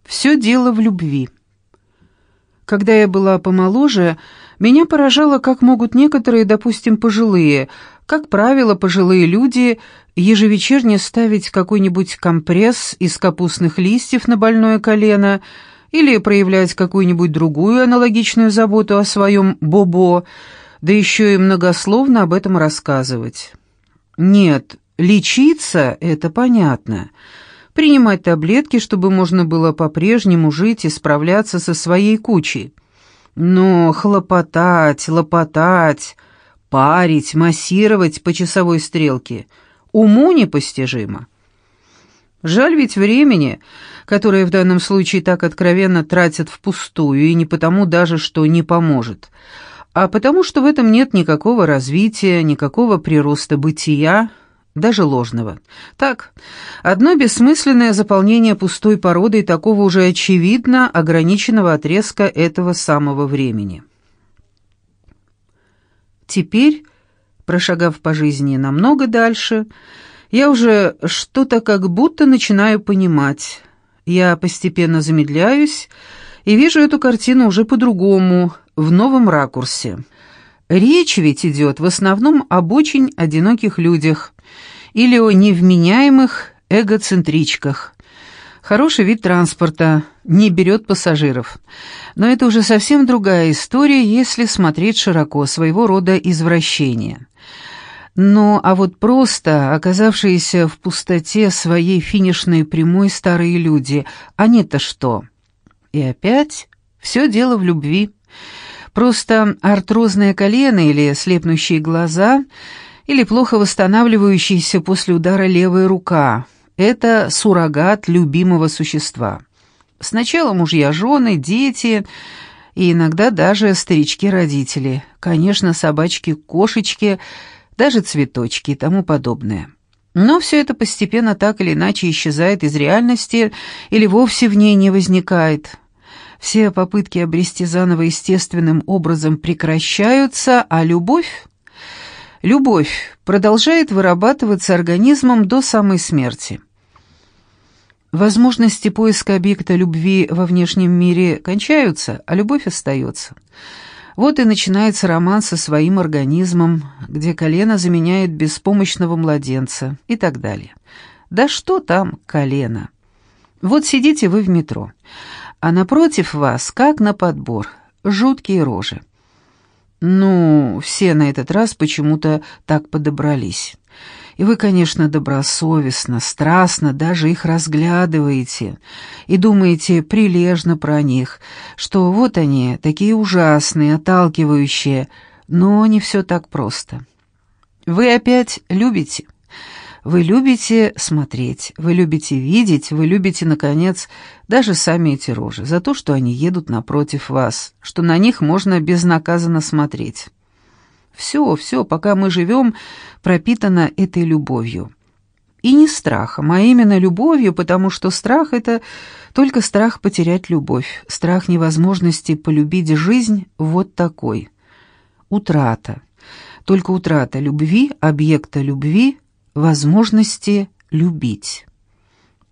Все дело в любви. Когда я была помоложе, меня поражало, как могут некоторые, допустим, пожилые, как правило, пожилые люди, ежевечерне ставить какой-нибудь компресс из капустных листьев на больное колено или проявлять какую-нибудь другую аналогичную заботу о своем бобо, да еще и многословно об этом рассказывать. Нет, лечиться — это понятно. Принимать таблетки, чтобы можно было по-прежнему жить и справляться со своей кучей. Но хлопотать, лопотать, парить, массировать по часовой стрелке уму непостижимо. Жаль ведь времени, которое в данном случае так откровенно тратят впустую, и не потому даже, что не поможет, а потому что в этом нет никакого развития, никакого прироста бытия, даже ложного. Так, одно бессмысленное заполнение пустой породой такого уже очевидно ограниченного отрезка этого самого времени. Теперь, прошагав по жизни намного дальше, я уже что-то как будто начинаю понимать. Я постепенно замедляюсь и вижу эту картину уже по-другому, в новом ракурсе. Речь ведь идет в основном об очень одиноких людях или о невменяемых эгоцентричках. Хороший вид транспорта, не берет пассажиров. Но это уже совсем другая история, если смотреть широко, своего рода извращение. Ну, а вот просто оказавшиеся в пустоте своей финишной прямой старые люди, они-то что? И опять все дело в любви. Просто артрозное колено или слепнущие глаза, или плохо восстанавливающаяся после удара левая рука – это суррогат любимого существа. Сначала мужья, жены, дети и иногда даже старички-родители. Конечно, собачки, кошечки, даже цветочки и тому подобное. Но все это постепенно так или иначе исчезает из реальности или вовсе в ней не возникает. Все попытки обрести заново естественным образом прекращаются, а любовь продолжает вырабатываться организмом до самой смерти. Возможности поиска объекта любви во внешнем мире кончаются, а любовь остается. Вот и начинается роман со своим организмом, где колено заменяет беспомощного младенца и так далее. Да что там колено? Вот сидите вы в метро, а напротив вас, как на подбор, жуткие рожи. Ну, все на этот раз почему-то так подобрались. И вы, конечно, добросовестно, страстно даже их разглядываете и думаете прилежно про них, что вот они, такие ужасные, отталкивающие, но не все так просто. Вы опять любите. Вы любите смотреть, вы любите видеть, вы любите, наконец, даже сами эти рожи, за то, что они едут напротив вас, что на них можно безнаказанно смотреть. Все, пока мы живем, пропитано этой любовью. И не страхом, а именно любовью, потому что страх — это только страх потерять любовь, страх невозможности полюбить жизнь вот такой. Утрата. Только утрата любви, объекта любви, возможности любить.